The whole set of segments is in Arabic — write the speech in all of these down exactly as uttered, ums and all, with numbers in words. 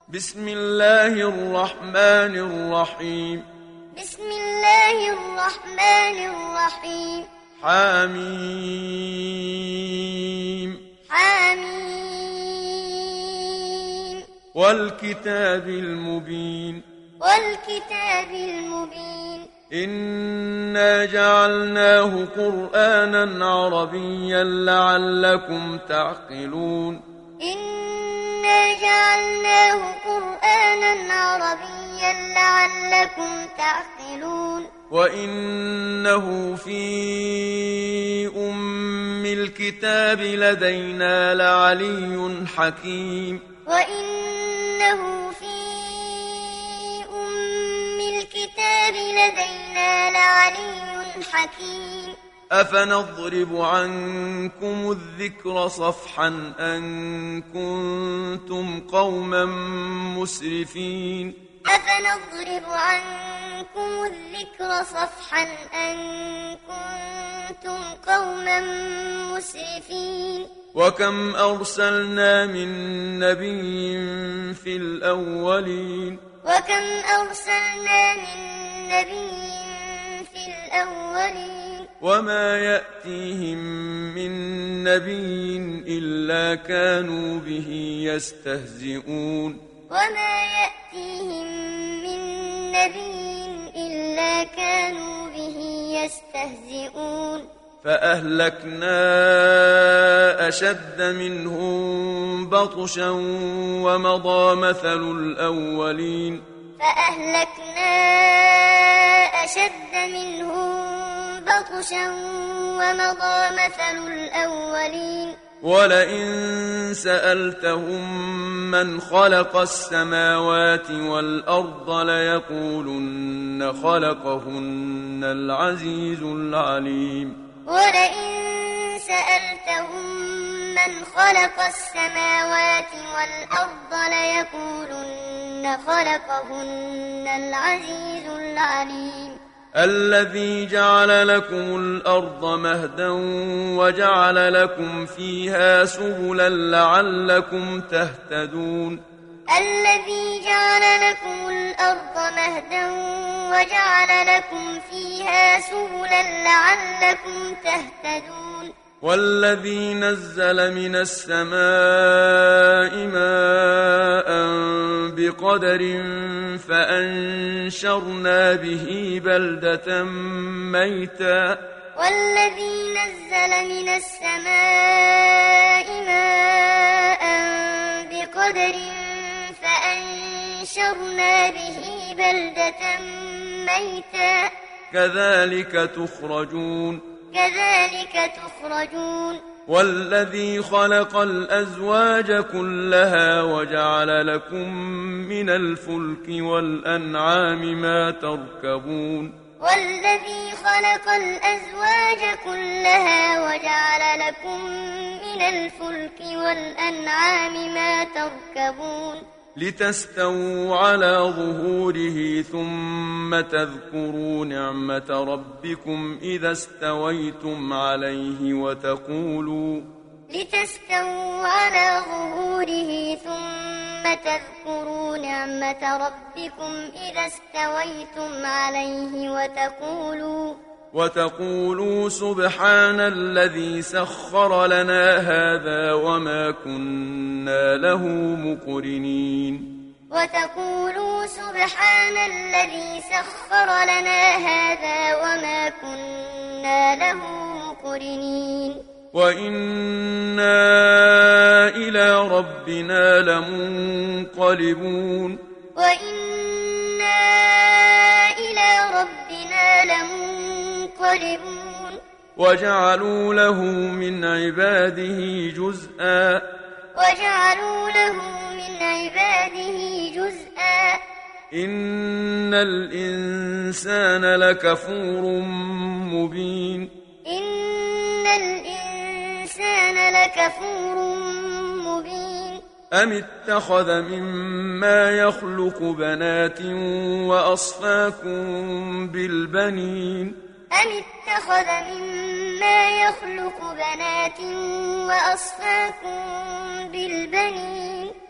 بسم الله الرحمن الرحيم. بسم الله الرحمن الرحيم. حميم. حميم. والكتاب المبين. والكتاب المبين. إنا جعلناه قرآنا عربيا لعلكم تعقلون. إنا جعلناه قرآنا عربيا لعلكم تعقلون. وإنه في أم الكتاب لدينا لعلي حكيم. وإنه في أم الكتاب لدينا لعلي حكيم. أفنضرب عنكم الذكر صفحا أن كنتم قوما مسرفين. أفنضرب عنكم الذكر صفحا أن كنتم قوما مسرفين. وكم أرسلنا من نبي في الأولين. وكم أرسلنا من نبي في الأولين. وما يأتيهم من نبي إلا كانوا به يستهزئون. وما يأتيهم من نبي إلا كانوا به يستهزئون. فأهلكنا أشد منهم بطشا ومضى مثل الأولين. فأهلكنا أشد منهم بطشا ومضى مثل الأولين. ولئن سألتهم من خلق السماوات والأرض ليقولن خلقهن العزيز العليم. ولئن سألتهم من خلق السماوات والأرض ليقولن خلقهن العزيز العليم. الذي جعل لكم الأرض مهدا وجعل لكم فيها سبلا لعلكم تهتدون. الذي جعل لكم الأرض مهدا وجعل لكم فيها سبلا لعلكم تهتدون. والذي نزل من السماء ماء بقدر فأنشرنا به بلدة ميتا. والذي نزل من السماء ماء بقدر فأنشرنا به بلدة ميتا. كذلك تخرجون. كذلك تخرجون. والذي خلق الأزواج كلها وجعل لكم من الفلك والأنعام ما تركبون. والذي خلق الأزواج كلها وجعل لكم من الفلك والأنعام ما تركبون. لتستووا على ظهوره ثم تذكروا نعمة ربكم إذا استويتم عليه وتقولوا لتستووا على ظهوره ثم تذكروا نعمة ربكم إذا استويتم عليه وتقولوا وتقولوا سبحان الذي سخر لنا هذا وما كنا له مقرنين. وتقولوا سبحان الذي سخر لنا هذا وما كنا له مقرنين. وإنا إلى ربنا لمنقلبون. وإنا إلى ربنا لمنقلبون. وجعلوا له من عباده جزءا. وجعلوا له من عباده جزءا. إن الإنسان لكفور مبين. إن الإنسان لكفور مبين. أم اتخذ مما يخلق بنات وأصفاكم بالبنين. أم اتخذ مما يخلق بنات وأصفاكم بالبنين.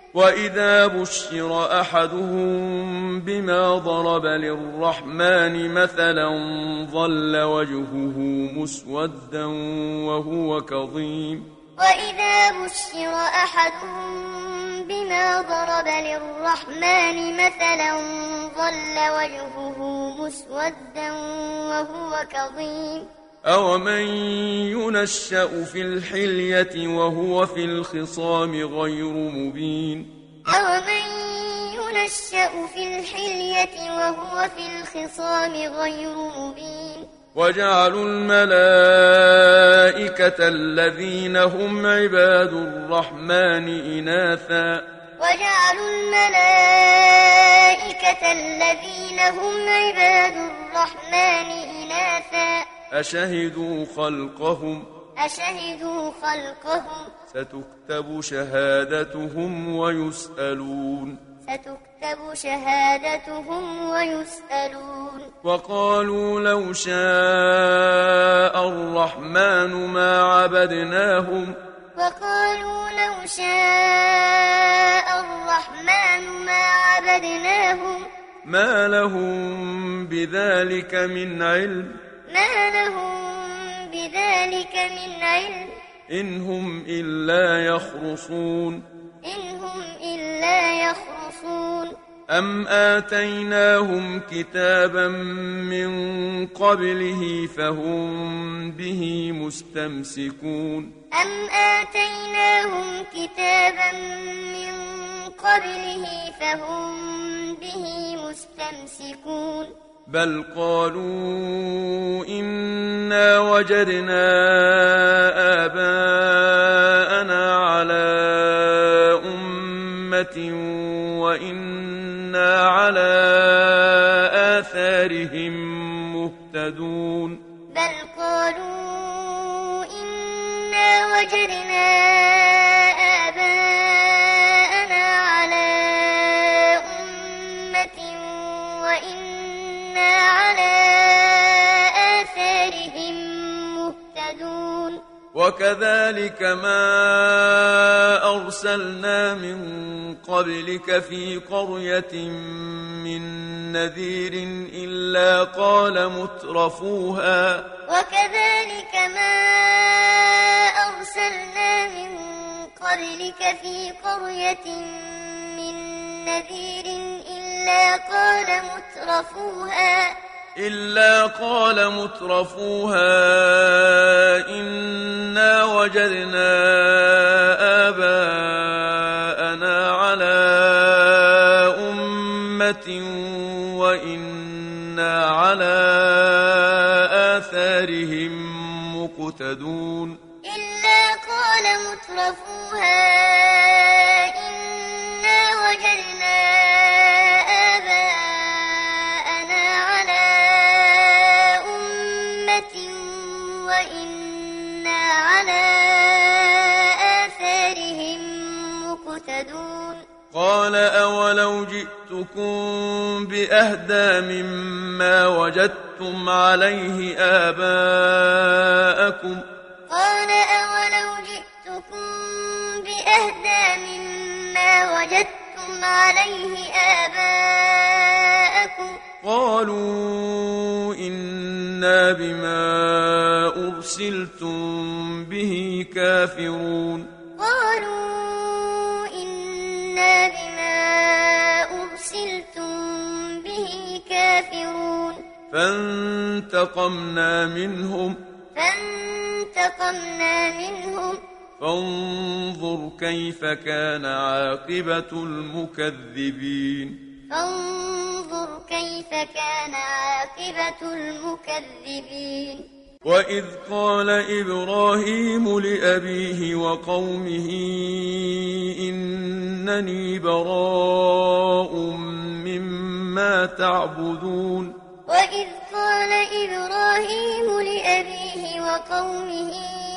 وإذا بشر أحدهم بما ضرب للرحمن مثلا ظل وجهه مسودا وهو كظيم وإذا بشر أحدهم بما ضرب للرحمن مثلا ظل وجهه مسودا وهو كظيم أومن ينشأ في الحلية وهو في الخصام غير مبين أومن ينشأ في الحلية وهو في الخصام غير مبين وجعلوا الملائكة الذين هم عباد الرحمن إناثا وجعلوا الملائكة الذين هم عباد الرحمن إناثا أشهدوا خلقهم أشهدوا خلقهم ستكتب شهادتهم ويسألون ستكتب شهادتهم ويسألون وقالوا لو شاء الرحمن ما عبدناهم وقالوا لو شاء الرحمن ما عبدناهم ما لهم بذلك من علم ما لهم بذلك من علم إن هم إلا يخرصون إن هم إلا يخرصون أم آتيناهم كتابا من قبله فهم به مستمسكون أم آتيناهم كتابا من قبله فهم به مستمسكون بل قالوا إنا وجدنا آباءنا على أمة وإنا على آثارهم مهتدون بل قالوا إنا وجدنا آباءنا على أمة وإنا على آثارهم مهتدون وكذلك ما أرسلنا من قبلك في قرية من نذير إلا قال مترفوها وكذلك ما أرسلنا من قبلك في قرية من نذير إلا قال مترفوها إلا قال مترفوها إنا وجدنا آباءنا على أمة وإنا على آثارهم مقتدون إلا قال مترفوها إنا وجدنا آباءنا على أمة وإنا على آثارهم مقتدون قال أولو جئتكم بأهدى مما وجدتم عليه آباءكم قال أولو جئتكم بأهدى مما وجدتم عليه آباءكم قالوا إنا بما أرسلتم به كافرون قالوا إنا بما أرسلتم به كافرون فانتقمنا منهم فانتقمنا منهم فانظر كيف كان عاقبة المكذبين فانظر كيف كان عاقبة المكذبين وإذ قال إبراهيم لأبيه وقومه إنني براء مما تعبدون وإذ قال إبراهيم لأبيه وقومه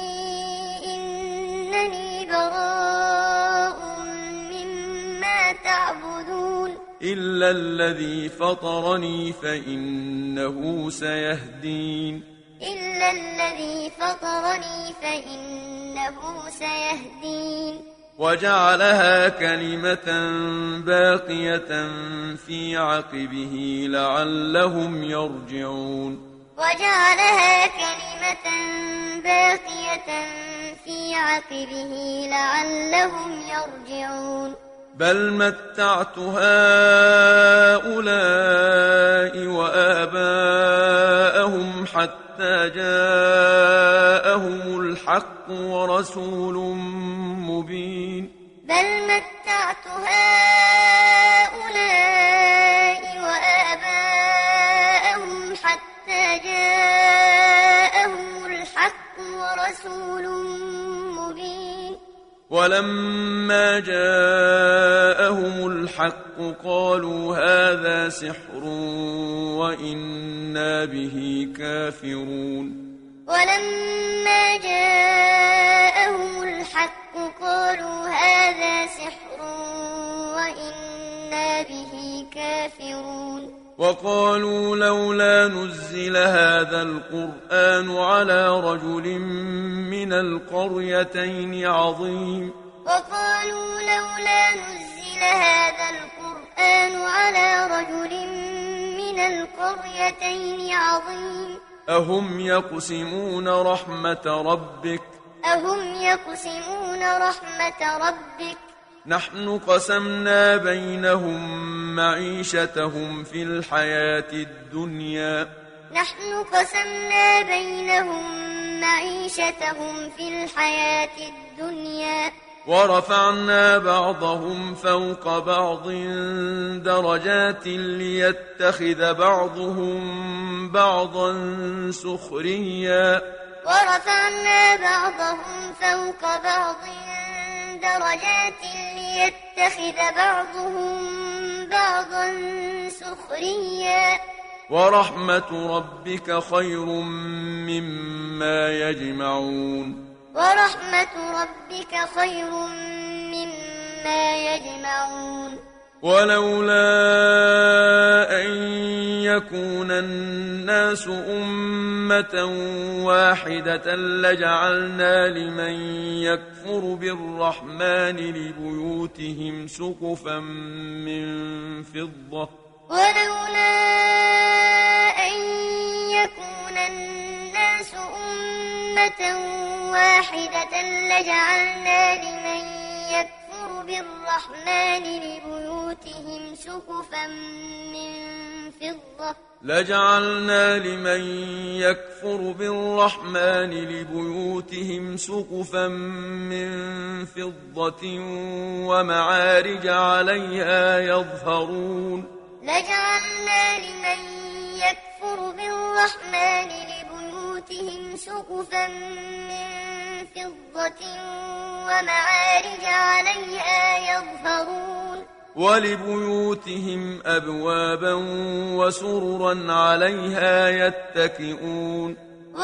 إنني براء مما تعبدون إلا الذي فطرني فإنه سيهدين إلا الذي فطرني فإنه سيهدين وجعلها كلمة باقية في عقبه لعلهم يرجعون وجعلها كلمة باقية في عقبه لعلهم يرجعون بل متعت هؤلاء وآباءهم حتى جاءهم الحق ورسول مبين بل متعت هؤلاء وآباءهم حتى جاءهم الحق ورسول مبين ولما جاءهم الحق قالوا هذا سحر وإنا به كافرون ولما جاءهم الحق قالوا هذا سحر وإنا به كافرون وقالوا لولا نزل هذا القرآن على رجل من القريتين عظيم وقالوا لولا نزل هذا القرآن على رجل من القريتين عظيم أهم يقسمون رحمة ربك أهم يقسمون رحمة ربك نحن قسمنا بينهم معيشتهم في الحياة الدنيا نحن قسمنا بينهم معيشتهم في الحياة الدنيا ورفعنا بعضهم فوق بعض درجات ليتخذ بعضهم بعضا سخريا ورفعنا بعضهم فوق بعض درجات ليتخذ بعضهم بعضا سخريا ورحمة ربك خير مما يجمعون ورحمة ربك خير مما يجمعون ولولا أن يكون الناس أمة واحدة لجعلنا لمن يكفر بالرحمن لبيوتهم سقفا من فضة ولولا أن يكون الناس أمة واحدة لجعلنا لمن يكفر بالرحمن لبيوتهم سقفا من فضة لجعلنا لمن يكفر بالرحمن لبيوتهم سقفا من فضة ومعارج عليها يظهرون لجعلنا لمن يكفر بالرحمن لبيوتهم سقفا من فضة ومعارج عليها يظهرون ولبيوتهم أبوابا وسررا عليها يتكئون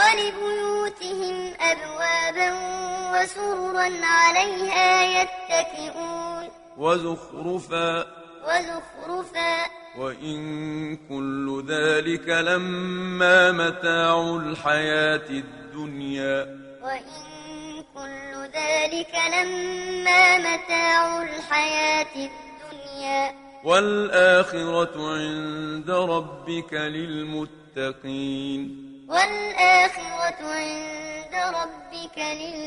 ولبيوتهم أبوابا وسررا عليها يتكئون وزخرفا وزخرفا وإن كل ذلك لما متاع الحياة الدنيا وإن كل ذلك لما متاع الحياة الدنيا والآخرة عند ربك للمتقين والآخرة عند ربك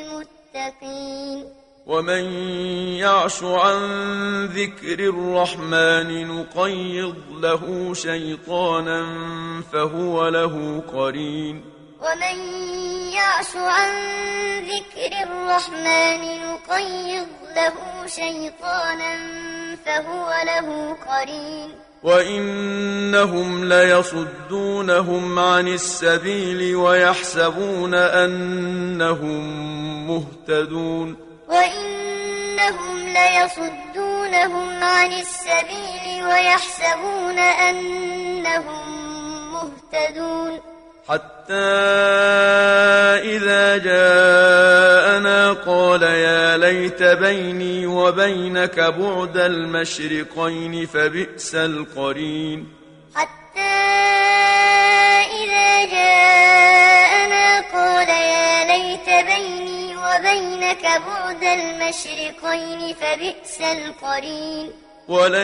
للمتقين ومن يعش عن ذكر الرحمن نقيض له شيطانا فهو له قرين ومن يعش عن ذكر الرحمن نقيض له شيطانا فهو له قرين وإنهم ليصدونهم عن السبيل ويحسبون أنهم مهتدون وإنهم ليصدونهم عن السبيل ويحسبون أنهم مهتدون حتى إذا جاءنا قال يا ليت بيني وبينك بعد المشرقين فبئس القرين حتى إذا جاءنا قال يا ليت بيني وبينك وبينك بعد المشرقين فبئس القرين ولن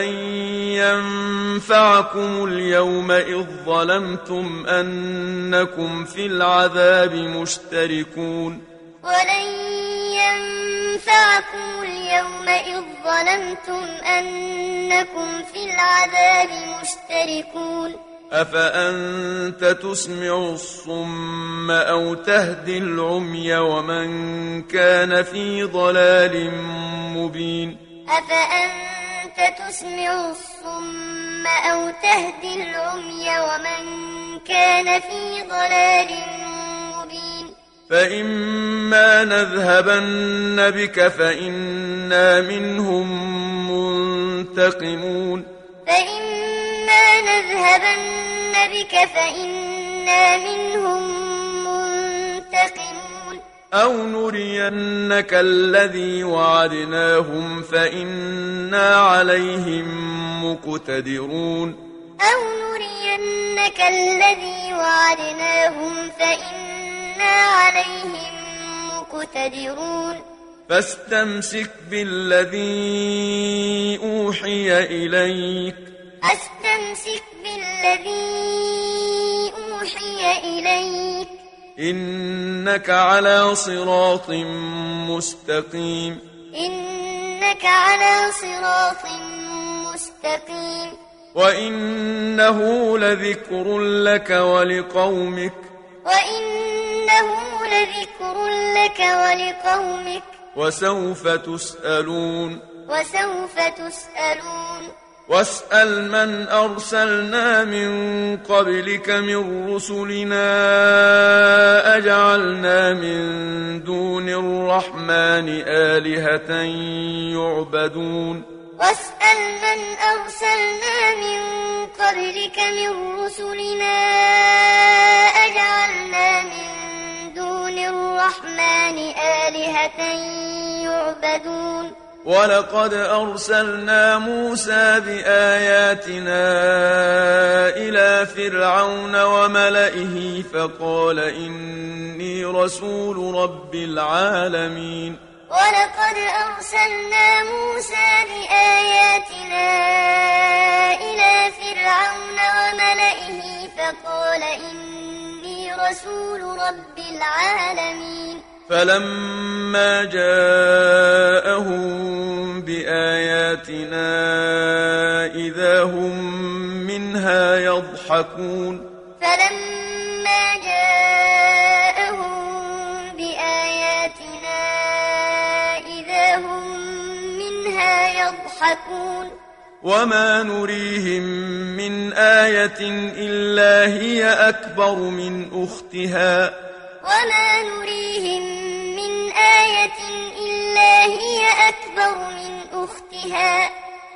ينفعكم اليوم إذ ظلمتم أنكم في العذاب مشتركون ولن ينفعكم اليوم إذ ظلمتم أنكم في العذاب مشتركون أفأنت تسمع الصم أو تهدي العمي ومن كان في ضلال مبين أفأنت تسمع الصم أو تهدي العمي ومن كان في ضلال مبين فإما نذهبن بك فإنا منهم منتقمون فإما نذهبن بك فإنا منهم منتقمون أو نرينك الذي وعدناهم فإنا عليهم مقتدرون أو نرينك الذي وعدناهم فإنا عليهم مقتدرون فاستمسك بالذي أوحي إليك فاستمسك بالذي أوحي إليك إنك على صراط مستقيم إنك على صراط مستقيم وإنه لذكر لك ولقومك وإنه لذكر لك ولقومك وسوف تسألون وسوف تسألون واسأل من أرسلنا من قبلك من رسلنا أجعلنا من دون الرحمن آلهة يعبدون واسأل من أرسلنا من قبلك من رسلنا أجعلنا من دون الرحمن آلهة يعبدون ولقد أرسلنا موسى بآياتنا إلى فرعون وملئه فقال إني رسول رب العالمين ولقد أرسلنا موسى بآياتنا إلى فرعون وملئه فقال إني رسول رب العالمين فلما جاءهم بآياتنا إذا هم منها يضحكون فلما جاءهم بآياتنا إذا هم منها يضحكون وما نريهم من آية إلا هي أكبر من أختها وما نريهم من آية إلا هي أكبر من أختها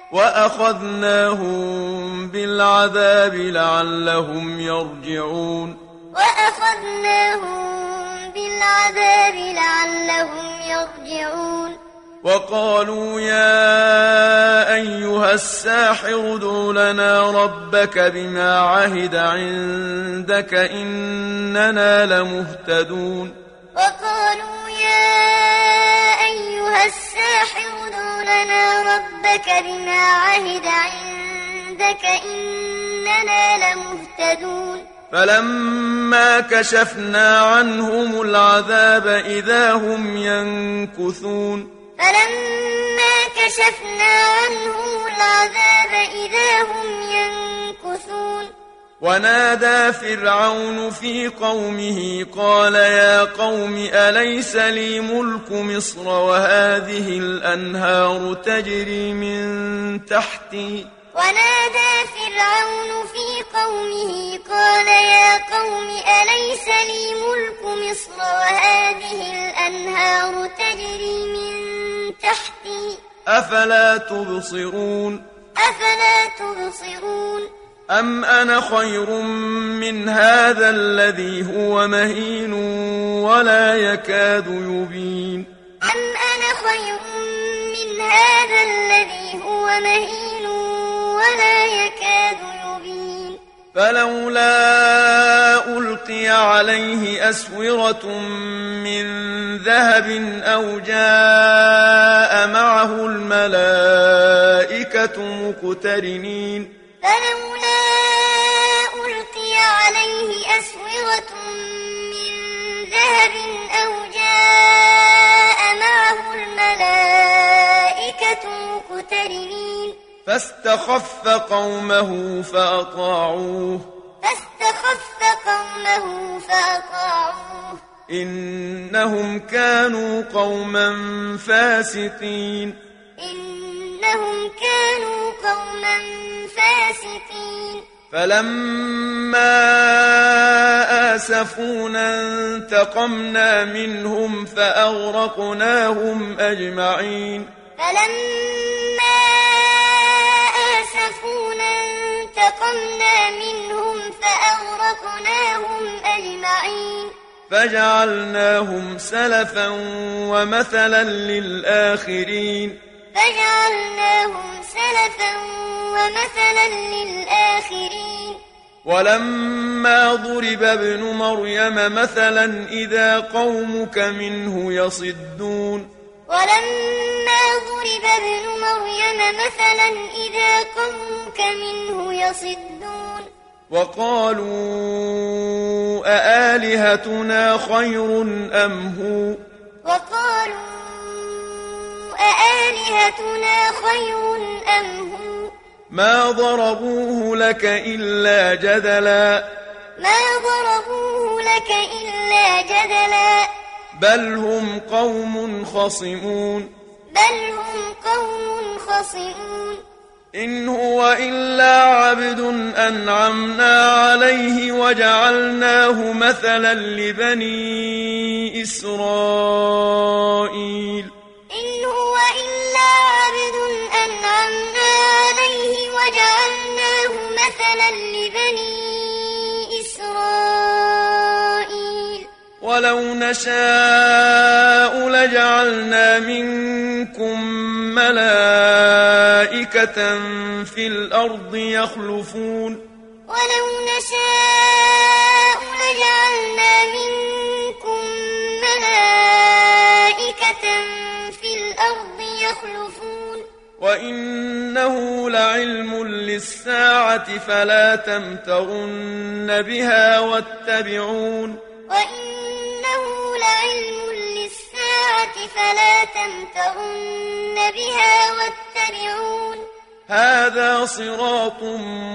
وأخذناهم بالعذاب لعلهم يرجعون وأخذناهم بالعذاب لعلهم يرجعون وقالوا يا أيها الساحر ادع لنا ربك بما عهد عندك إننا لمهتدون وقالوا يا أيها الساحر ادع لنا ربك بما عهد عندك إننا لمهتدون فلما كشفنا عنهم العذاب إذا هم ينكثون فلما كشفنا عنهم العذاب إذا هم ينكثون ونادى فرعون في قومه قال يا قوم أليس لي ملك مصر وهذه الأنهار تجري من تحتي ونادى فرعون في قومه قال يا قوم أليس لي ملك مصر وهذه الأنهار تجري من تحتي أفلا تبصرون أفلا تبصرون أم أنا خير من هذا الذي هو مهين ولا يكاد يبين أم أنا خير من هذا الذي هو مهين ولا يكاد يبين فلولا ألقي عليه أسورة من ذهب أو جاء معه الملائكة مقترنين فلولا ألقي عليه أسورة من ذهب أو جاء معه الملائكة مقترنين فاستخف قومه فأطاعوه فاستخف قومه فأطاعوه إنهم كانوا قوما فاسقين إنهم كانوا قوما فاسقين فلما آسفونا انتقمنا منهم فأغرقناهم أجمعين فلما آسفونا انتقمنا منهم فأغرقناهم أجمعين فجعلناهم سلفا ومثلا للآخرين فجعلناهم سلفا ومثلا للآخرين ولما ضرب ابن مريم مثلا إذا قومك منه يصدون ولما ضرب ابن مريم مثلا إذا قومك منه يصدون وقالوا أآلهتنا خير أم هو وقالوا أآلهتنا خير أم هو ما ضربوه لك إلا جدلا ما ضربوه لك إلا جدلا بل هم قوم خصمون بل هم قوم خصمون إن هو إلا عبد أنعمنا عليه وجعلناه مثلا لبني إسرائيل إن هو إلا عبد أنعمنا عليه وجعلناه مثلا لبني إسرائيل ولو نشاء لجعلنا منكم ملائكة في الأرض يخلفون ولو نشاء لجعلنا منكم ملائكة في الأرض يخلفون وإنه لعلم للساعة فلا تمترن بها واتبعون وإنه لعلم للساعة فلا تمترن بها واتبعون هذا صراط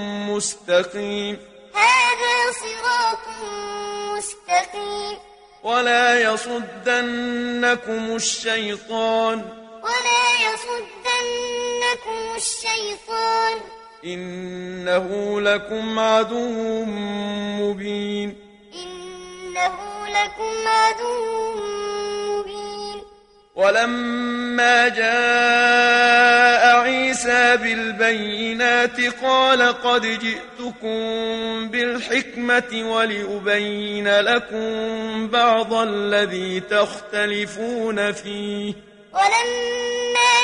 مستقيم هذا صراط مستقيم ولا يصدنكم الشيطان ولا يصدنكم الشيطان إنه لكم عدو مبين إنه لكم عدو مبين ولما جاء عيسى بالبينات قال قد جئتكم بالحكمة ولأبين لكم بعض الذي تختلفون فيه ولما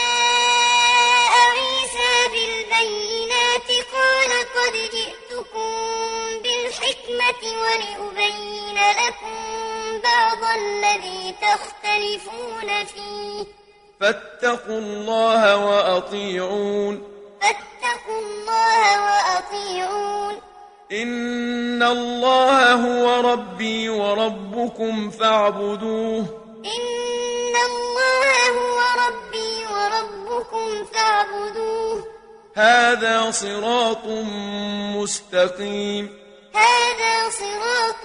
جاء عيسى بالبينات قال قد جئتكم بالحكمة ولأبين لكم بعض الذي تختلفون فيه فاتقوا الله وأطيعون فاتقوا الله وأطيعون إن الله هو ربي وربكم فاعبدوه إن الله هو ربي وربكم فاعبدوه هذا صراط مستقيم هذا صراط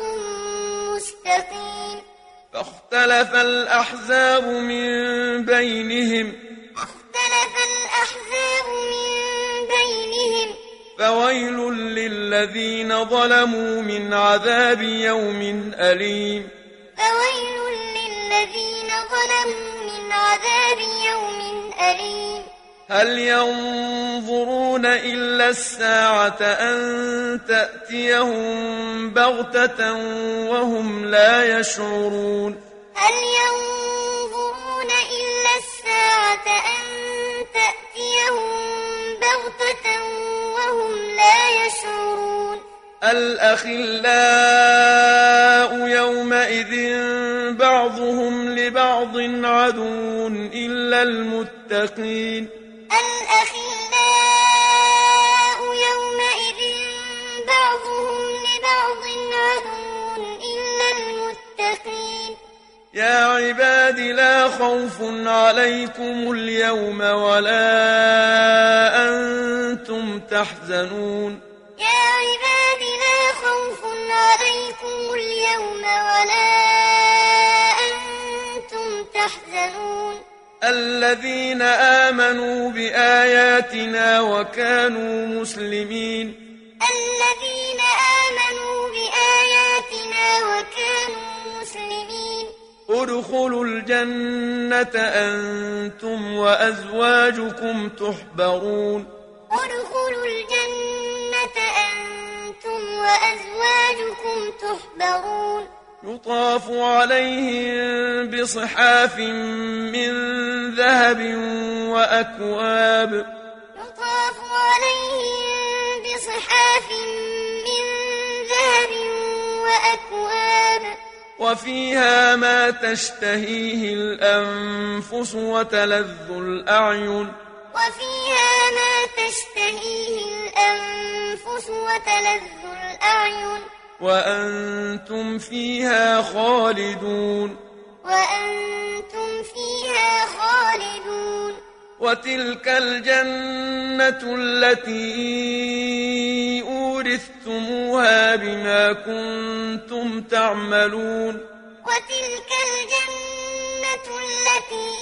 مستقيم فاختلف الأحزاب من بينهم فاختلف الأحزاب من بينهم فويل للذين ظلموا من عذاب يوم أليم فويل للذين ظلموا من عذاب يوم أليم هل ينظرون إلا الساعة أن تأتيهم بغتة وهم لا يشعرون هل ينظرون إلا الساعة أن تأتيهم بغتة وهم لا يشعرون الأخلاء يومئذ بعضهم لبعض عدو إلا المتقين الأخلاء يومئذ بعضهم لبعض عدو إلا المتقين يا عباد لا خوف عليكم اليوم ولا أنتم تحزنون يا عباد لا خوف عليكم اليوم ولا أنتم تحزنون الذين آمنوا بآياتنا وكانوا مسلمين الذين آمنوا بآياتنا وكانوا مسلمين ادخلوا الجنة أنتم وأزواجكم تحبرون ادخلوا الجنة أنتم وأزواجكم تحبرون يطاف عليهم بصحاف من ذهب وأكواب يطاف عليهم بصحاف من ذهب وأكواب وفيها ما تشتهيه الأنفس وتلذ الأعين وفيها ما تشتهيه الأنفس وتلذ الأعين وأنتم فيها خالدون وأنتم فيها خالدون وتلك الجنة التي أورثتموها بما كنتم تعملون وتلك الجنة التي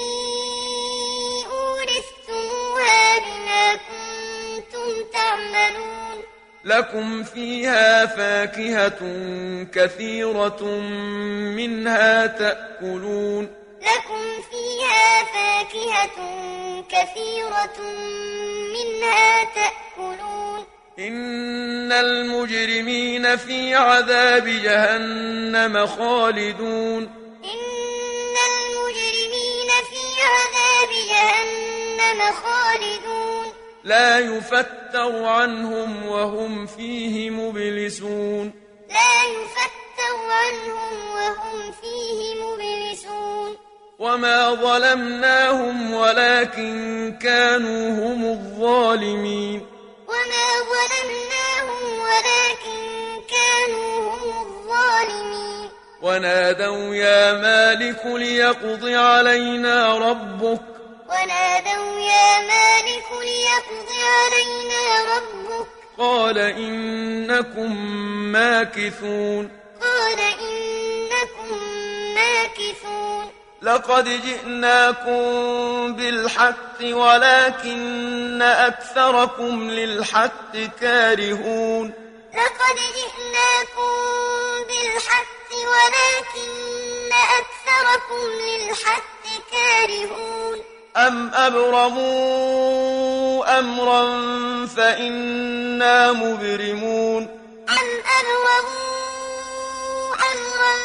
أورثتموها بما كنتم تعملون لكم فيها فاكهة كثيرة منها تأكلون لكم فيها فاكهة كثيرة منها تأكلون إن المجرمين في عذاب جهنم خالدون إن المجرمين في عذاب جهنم خالدون لا يفتر عنهم وهم فيه مبلسون لا يفتر عنهم وهم فيه مبلسون وما ظلمناهم ولكن كانوا هم الظالمين وما ظلمناهم ولكن كانوا هم الظالمين ونادوا يا مالك ليقض علينا ربك ونادوا يا مالك ليقض علينا ربك قال إنكم ماكثون قال إنكم ماكثون لقد جئناكم بالحق ولكن أكثركم للحق كارهون لقد جئناكم بالحق ولكن أكثركم للحق كارهون أم أبرموا أمرا فإنا مبرمون أم أبرموا أمرا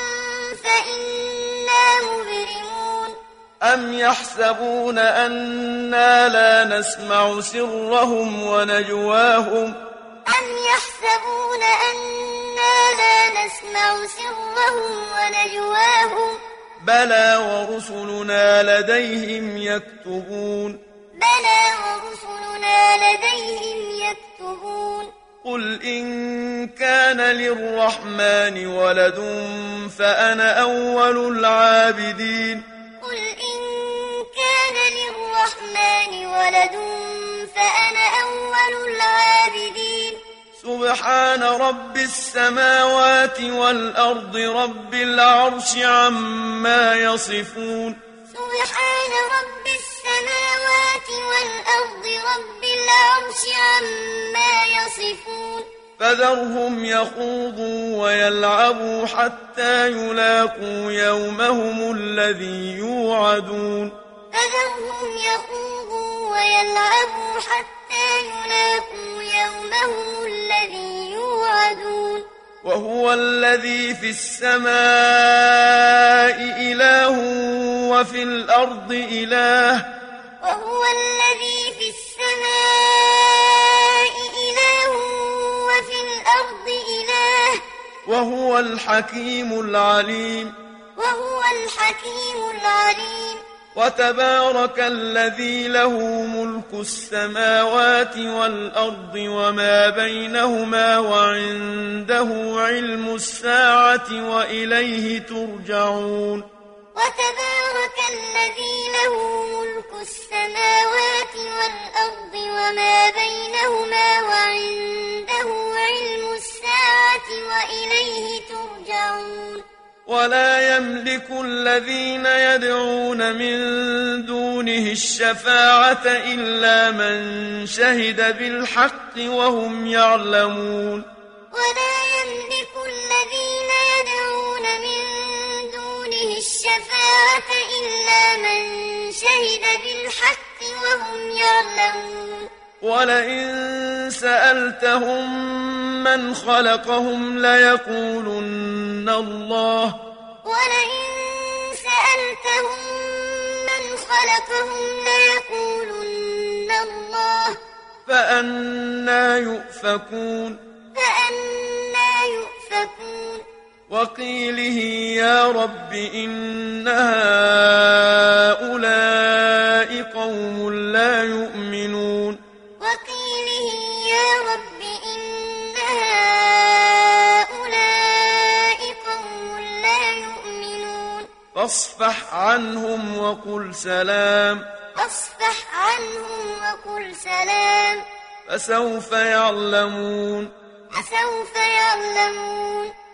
فإنا مبرمون أم يحسبون أنا لا نسمع سرهم ونجواهم أم يحسبون أنا لا نسمع سرهم ونجواهم بلى ورسلنا لديهم يكتبون بلى ورسلنا لديهم يكتبون قل إن كان للرحمن ولد فأنا أول العابدين قل إن كان للرحمن ولد فأنا أول العابدين سبحان رب السماوات والأرض رب العرش عما يصفون سبحان رب السماوات والأرض رب العرش عما يصفون فذرهم يخوضوا ويلعبوا حتى يلاقوا يومهم الذي يوعدون فذرهم يخوضوا ويلعبوا حتى يلاقوا يومهم الذي يوعدون وهو الذي في السماء إله وفي الأرض إله وهو الذي في السماء إله وفي الأرض إله وهو الحكيم العليم وهو الحكيم العليم وتبارك الذي له ملك السماوات والأرض وما بينهما وعنده علم الساعة وإليه ترجعون وتبارك الذي له ملك السماوات والأرض وما بينهما وعنده علم الساعة وإليه ترجعون ولا يملك الذين يدعون من دونه الشفاعة إلا من شهد بالحق وهم يعلمون ولا يملك الذين يدعون من دونه الشفاعة إلا من شهد بالحق وهم يعلمون ولئن سألتهم من خلقهم ليقولن الله ولئن سألتهم من خلقهم ليقولن الله فأنى يؤفكون فأنى يؤفكون وقيله يا رب إن هؤلاء قوم لا يؤمنون وقيله يا رب إن هؤلاء قوم لا يؤمنون فاصفح عنهم وقل سلام فاصفح عنهم وقل سلام فسوف يعلمون فسوف يعلمون